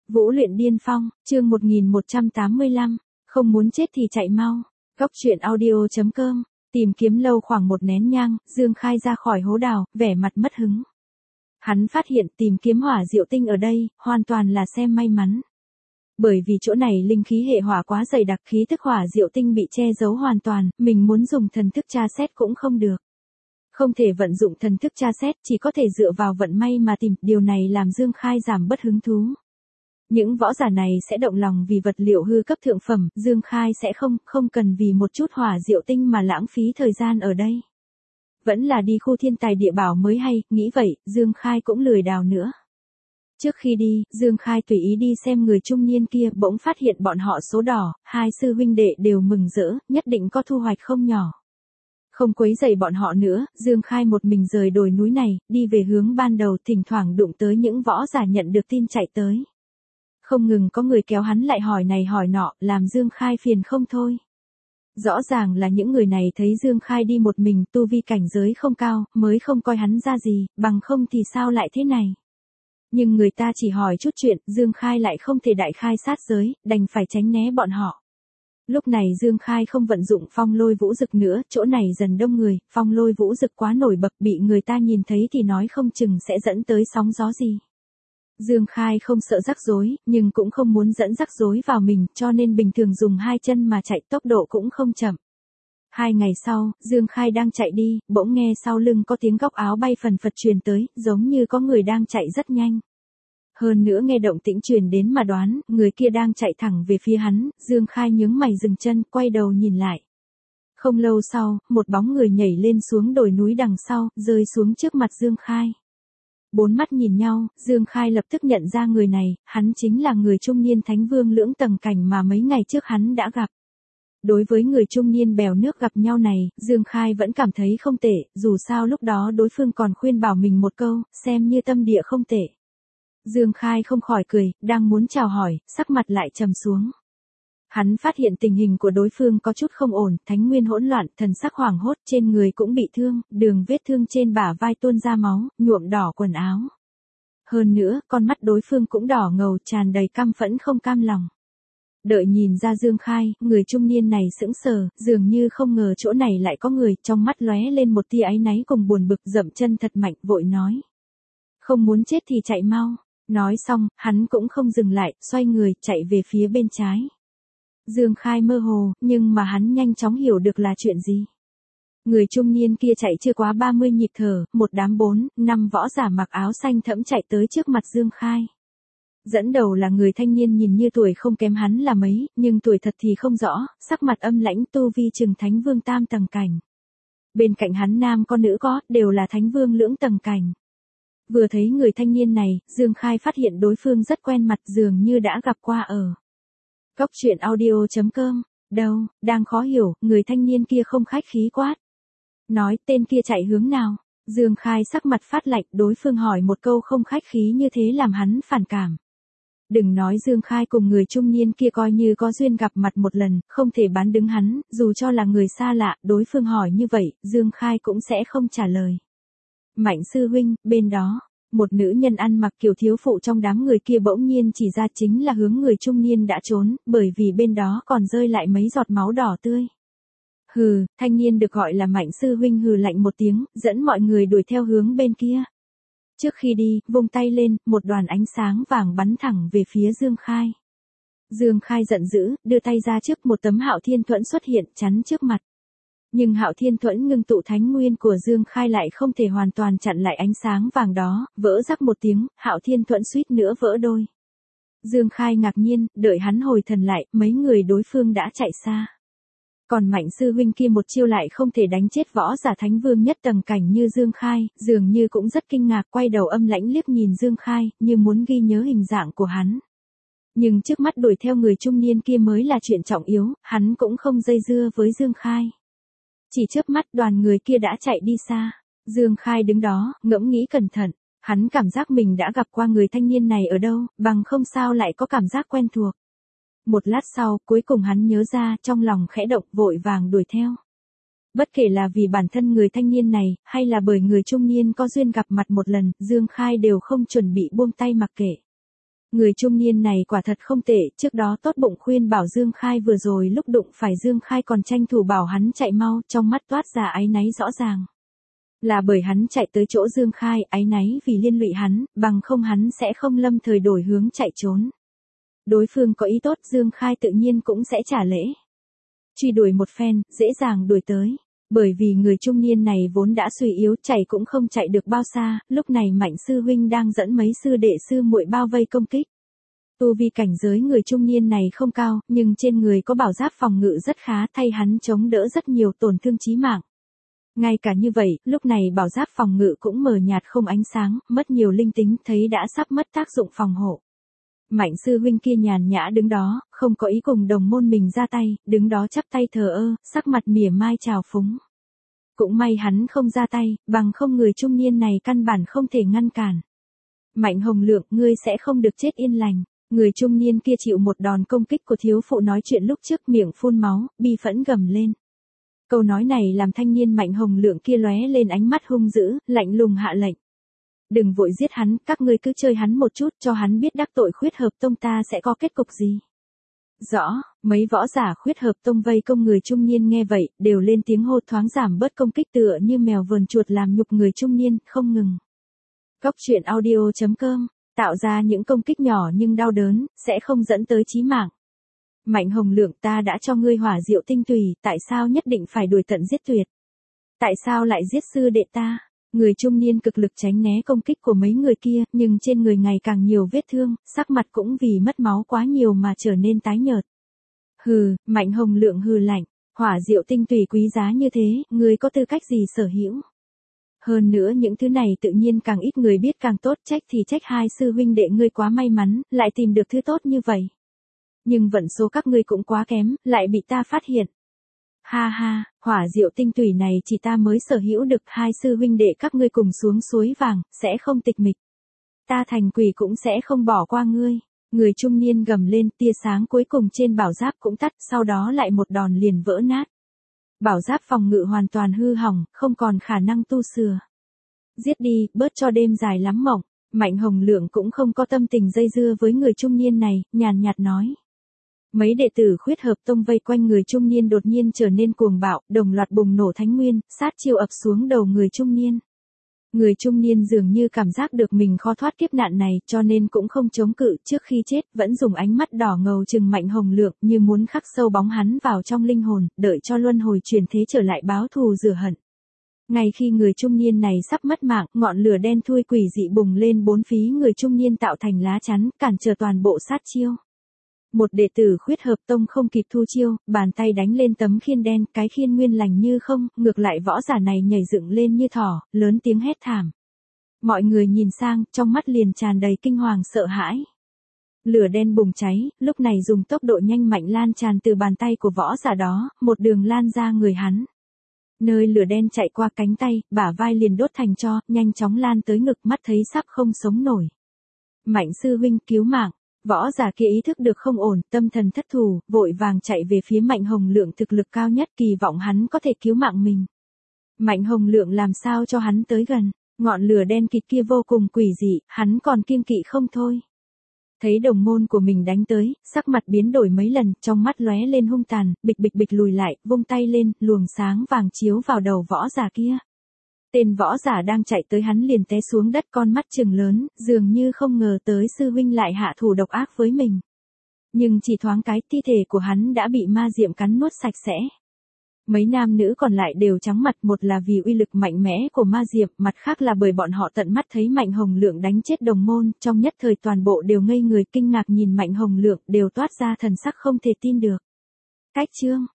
Vũ luyện điên phong, chương 1185, không muốn chết thì chạy mau. Góc truyện audio.com, tìm kiếm lâu khoảng một nén nhang, Dương Khai ra khỏi hố đào, vẻ mặt mất hứng. Hắn phát hiện tìm kiếm hỏa diệu tinh ở đây, hoàn toàn là xem may mắn. Bởi vì chỗ này linh khí hệ hỏa quá dày đặc, khí thức hỏa diệu tinh bị che giấu hoàn toàn, mình muốn dùng thần thức tra xét cũng không được. Không thể vận dụng thần thức tra xét, chỉ có thể dựa vào vận may mà tìm, điều này làm Dương Khai giảm bất hứng thú. Những võ giả này sẽ động lòng vì vật liệu hư cấp thượng phẩm, Dương Khai sẽ không cần vì một chút hỏa diệu tinh mà lãng phí thời gian ở đây. Vẫn là đi khu thiên tài địa bảo mới hay, nghĩ vậy, Dương Khai cũng lười đào nữa. Trước khi đi, Dương Khai tùy ý đi xem người trung niên kia, bỗng phát hiện bọn họ số đỏ, hai sư huynh đệ đều mừng rỡ, nhất định có thu hoạch không nhỏ. Không quấy rầy bọn họ nữa, Dương Khai một mình rời đồi núi này, đi về hướng ban đầu, thỉnh thoảng đụng tới những võ giả nhận được tin chạy tới. Không ngừng có người kéo hắn lại hỏi này hỏi nọ, làm Dương Khai phiền không thôi. Rõ ràng là những người này thấy Dương Khai đi một mình, tu vi cảnh giới không cao, mới không coi hắn ra gì, bằng không thì sao lại thế này. Nhưng người ta chỉ hỏi chút chuyện, Dương Khai lại không thể đại khai sát giới, đành phải tránh né bọn họ. Lúc này Dương Khai không vận dụng phong lôi vũ dực nữa, chỗ này dần đông người, phong lôi vũ dực quá nổi bật, bị người ta nhìn thấy thì nói không chừng sẽ dẫn tới sóng gió gì. Dương Khai không sợ rắc rối, nhưng cũng không muốn dẫn rắc rối vào mình, cho nên bình thường dùng hai chân mà chạy, tốc độ cũng không chậm. 2 ngày sau, Dương Khai đang chạy đi, bỗng nghe sau lưng có tiếng góc áo bay phần phật truyền tới, giống như có người đang chạy rất nhanh. Hơn nữa nghe động tĩnh truyền đến mà đoán, người kia đang chạy thẳng về phía hắn, Dương Khai nhướng mày dừng chân, quay đầu nhìn lại. Không lâu sau, một bóng người nhảy lên xuống đồi núi đằng sau, rơi xuống trước mặt Dương Khai. 4 mắt nhìn nhau, Dương Khai lập tức nhận ra người này, hắn chính là người trung niên Thánh Vương lưỡng tầng cảnh mà mấy ngày trước hắn đã gặp. Đối với người trung niên bèo nước gặp nhau này, Dương Khai vẫn cảm thấy không tệ, dù sao lúc đó đối phương còn khuyên bảo mình một câu, xem như tâm địa không tệ. Dương Khai không khỏi cười, đang muốn chào hỏi, sắc mặt lại trầm xuống. Hắn phát hiện tình hình của đối phương có chút không ổn, thánh nguyên hỗn loạn, thần sắc hoảng hốt, trên người cũng bị thương, đường vết thương trên bả vai tuôn ra máu, nhuộm đỏ quần áo. Hơn nữa, con mắt đối phương cũng đỏ ngầu, tràn đầy căm phẫn không cam lòng. Đợi nhìn ra Dương Khai, người trung niên này sững sờ, dường như không ngờ chỗ này lại có người, trong mắt lóe lên một tia áy náy cùng buồn bực, dậm chân thật mạnh, vội nói. Không muốn chết thì chạy mau. Nói xong, hắn cũng không dừng lại, xoay người, chạy về phía bên trái. Dương Khai mơ hồ, nhưng mà hắn nhanh chóng hiểu được là chuyện gì. Người trung niên kia chạy chưa quá 30 nhịp thở, một đám 4-5 võ giả mặc áo xanh thẫm chạy tới trước mặt Dương Khai. Dẫn đầu là người thanh niên nhìn như tuổi không kém hắn là mấy, nhưng tuổi thật thì không rõ, sắc mặt âm lãnh, tu vi chừng Thánh Vương tam tầng cảnh. Bên cạnh hắn nam có nữ có, đều là Thánh Vương lưỡng tầng cảnh. Vừa thấy người thanh niên này, Dương Khai phát hiện đối phương rất quen mặt, dường như đã gặp qua ở Góc truyện audio.com. Đâu, đang khó hiểu, người thanh niên kia không khách khí quát. Nói tên kia chạy hướng nào? Dương Khai sắc mặt phát lạnh, đối phương hỏi một câu không khách khí như thế làm hắn phản cảm. Đừng nói Dương Khai cùng người trung niên kia coi như có duyên gặp mặt một lần, không thể bán đứng hắn, dù cho là người xa lạ, đối phương hỏi như vậy, Dương Khai cũng sẽ không trả lời. Mạnh sư huynh, bên đó, một nữ nhân ăn mặc kiểu thiếu phụ trong đám người kia bỗng nhiên chỉ ra chính là hướng người trung niên đã trốn, bởi vì bên đó còn rơi lại mấy giọt máu đỏ tươi. Hừ, thanh niên được gọi là Mạnh sư huynh hừ lạnh một tiếng, dẫn mọi người đuổi theo hướng bên kia. Trước khi đi, vung tay lên, một đoàn ánh sáng vàng bắn thẳng về phía Dương Khai. Dương Khai giận dữ, đưa tay ra trước, một tấm Hạo Thiên Thuẫn xuất hiện, chắn trước mặt. Nhưng Hạo Thiên Thuẫn ngưng tụ thánh nguyên của Dương Khai lại không thể hoàn toàn chặn lại ánh sáng vàng đó, vỡ rắc một tiếng, Hạo Thiên Thuẫn suýt nữa vỡ đôi. Dương Khai ngạc nhiên, đợi hắn hồi thần lại, mấy người đối phương đã chạy xa. Còn Mạnh sư huynh kia một chiêu lại không thể đánh chết võ giả Thánh Vương nhất tầng cảnh như Dương Khai, dường như cũng rất kinh ngạc, quay đầu âm lãnh liếc nhìn Dương Khai, như muốn ghi nhớ hình dạng của hắn. Nhưng trước mắt đuổi theo người trung niên kia mới là chuyện trọng yếu, hắn cũng không dây dưa với Dương Khai. Chỉ chớp mắt đoàn người kia đã chạy đi xa. Dương Khai đứng đó, ngẫm nghĩ cẩn thận. Hắn cảm giác mình đã gặp qua người thanh niên này ở đâu, bằng không sao lại có cảm giác quen thuộc. Một lát sau, cuối cùng hắn nhớ ra, trong lòng khẽ động, vội vàng đuổi theo. Bất kể là vì bản thân người thanh niên này, hay là bởi người trung niên có duyên gặp mặt một lần, Dương Khai đều không chuẩn bị buông tay mặc kệ. Người trung niên này quả thật không tệ, trước đó tốt bụng khuyên bảo Dương Khai, vừa rồi lúc đụng phải Dương Khai còn tranh thủ bảo hắn chạy mau, trong mắt toát ra áy náy rõ ràng. Là bởi hắn chạy tới chỗ Dương Khai, áy náy vì liên lụy hắn, bằng không hắn sẽ không lâm thời đổi hướng chạy trốn. Đối phương có ý tốt, Dương Khai tự nhiên cũng sẽ trả lễ. Truy đuổi một phen, dễ dàng đuổi tới. Bởi vì người trung niên này vốn đã suy yếu, chạy cũng không chạy được bao xa, lúc này Mạnh sư huynh đang dẫn mấy sư đệ sư muội bao vây công kích. Tu vi cảnh giới người trung niên này không cao, nhưng trên người có bảo giáp phòng ngự rất khá, thay hắn chống đỡ rất nhiều tổn thương chí mạng. Ngay cả như vậy, lúc này bảo giáp phòng ngự cũng mờ nhạt không ánh sáng, mất nhiều linh tính, thấy đã sắp mất tác dụng phòng hộ. Mạnh sư huynh kia nhàn nhã đứng đó, không có ý cùng đồng môn mình ra tay, đứng đó chắp tay thờ ơ, sắc mặt mỉa mai trào phúng. Cũng may hắn không ra tay, bằng không người trung niên này căn bản không thể ngăn cản. Mạnh Hồng Lượng, ngươi sẽ không được chết yên lành. Người trung niên kia chịu một đòn công kích của thiếu phụ nói chuyện lúc trước, miệng phun máu, bi phẫn gầm lên. Câu nói này làm thanh niên Mạnh Hồng Lượng kia lóe lên ánh mắt hung dữ, lạnh lùng hạ lệnh. Đừng vội giết hắn, các ngươi cứ chơi hắn một chút, cho hắn biết đắc tội Khuyết Hợp Tông ta sẽ có kết cục gì. Rõ, mấy võ giả Khuyết Hợp Tông vây công người trung niên nghe vậy, đều lên tiếng hô, thoáng giảm bớt công kích, tựa như mèo vờn chuột làm nhục người trung niên, không ngừng. Cốc truyện audio.com, tạo ra những công kích nhỏ nhưng đau đớn, sẽ không dẫn tới chí mạng. Mạnh Hồng Lượng, ta đã cho ngươi hỏa diệu tinh tùy, tại sao nhất định phải đuổi tận giết tuyệt? Tại sao lại giết sư đệ ta? Người trung niên cực lực tránh né công kích của mấy người kia, nhưng trên người ngày càng nhiều vết thương, sắc mặt cũng vì mất máu quá nhiều mà trở nên tái nhợt. Hừ, Mạnh Hồng Lượng hừ lạnh, hỏa diệu tinh tùy quý giá như thế, ngươi có tư cách gì sở hữu? Hơn nữa những thứ này tự nhiên càng ít người biết càng tốt, trách thì trách hai sư huynh đệ ngươi quá may mắn, lại tìm được thứ tốt như vậy. Nhưng vận số các ngươi cũng quá kém, lại bị ta phát hiện. Ha ha, hỏa diệu tinh tùy này chỉ ta mới sở hữu được, hai sư huynh đệ các ngươi cùng xuống suối vàng, sẽ không tịch mịch. Ta thành quỷ cũng sẽ không bỏ qua ngươi. Người trung niên gầm lên, tia sáng cuối cùng trên bảo giáp cũng tắt, sau đó lại một đòn liền vỡ nát. Bảo giáp phòng ngự hoàn toàn hư hỏng, không còn khả năng tu sửa. Giết đi, bớt cho đêm dài lắm mộng. Mạnh Hồng Lượng cũng không có tâm tình dây dưa với người trung niên này, nhàn nhạt nói. Mấy đệ tử Khuyết Hợp Tông vây quanh người trung niên đột nhiên trở nên cuồng bạo, đồng loạt bùng nổ thánh nguyên, sát chiêu ập xuống đầu người trung niên. Người trung niên dường như cảm giác được mình khó thoát kiếp nạn này, cho nên cũng không chống cự, trước khi chết vẫn dùng ánh mắt đỏ ngầu trừng Mạnh Hồng Lượng, như muốn khắc sâu bóng hắn vào trong linh hồn, đợi cho luân hồi chuyển thế trở lại báo thù rửa hận. Ngay khi người trung niên này sắp mất mạng, ngọn lửa đen thui quỷ dị bùng lên bốn phía người trung niên tạo thành lá chắn, cản trở toàn bộ sát chiêu. Một đệ tử Khuyết Hợp Tông không kịp thu chiêu, bàn tay đánh lên tấm khiên đen, cái khiên nguyên lành như không, ngược lại võ giả này nhảy dựng lên như thỏ, lớn tiếng hét thảm. Mọi người nhìn sang, trong mắt liền tràn đầy kinh hoàng sợ hãi. Lửa đen bùng cháy, lúc này dùng tốc độ nhanh mạnh lan tràn từ bàn tay của võ giả đó, một đường lan ra người hắn. Nơi lửa đen chạy qua cánh tay, bả vai liền đốt thành tro, nhanh chóng lan tới ngực, mắt thấy sắp không sống nổi. Mạnh sư huynh cứu mạng. Võ giả kia ý thức được không ổn, tâm thần thất thủ, vội vàng chạy về phía Mạnh Hồng Lượng thực lực cao nhất, kỳ vọng hắn có thể cứu mạng mình. Mạnh Hồng Lượng làm sao cho hắn tới gần, ngọn lửa đen kịt kia vô cùng quỷ dị, hắn còn kiêng kỵ không thôi. Thấy đồng môn của mình đánh tới, sắc mặt biến đổi mấy lần, trong mắt lóe lên hung tàn, bịch bịch bịch lùi lại, vung tay lên, luồng sáng vàng chiếu vào đầu võ giả kia. Tên võ giả đang chạy tới hắn liền té xuống đất, con mắt trừng lớn, dường như không ngờ tới sư huynh lại hạ thủ độc ác với mình. Nhưng chỉ thoáng cái, thi thể của hắn đã bị ma diệm cắn nuốt sạch sẽ. Mấy nam nữ còn lại đều trắng mặt, một là vì uy lực mạnh mẽ của ma diệm, mặt khác là bởi bọn họ tận mắt thấy Mạnh Hồng Lượng đánh chết đồng môn, trong nhất thời toàn bộ đều ngây người kinh ngạc nhìn Mạnh Hồng Lượng, đều toát ra thần sắc không thể tin được. Cách chương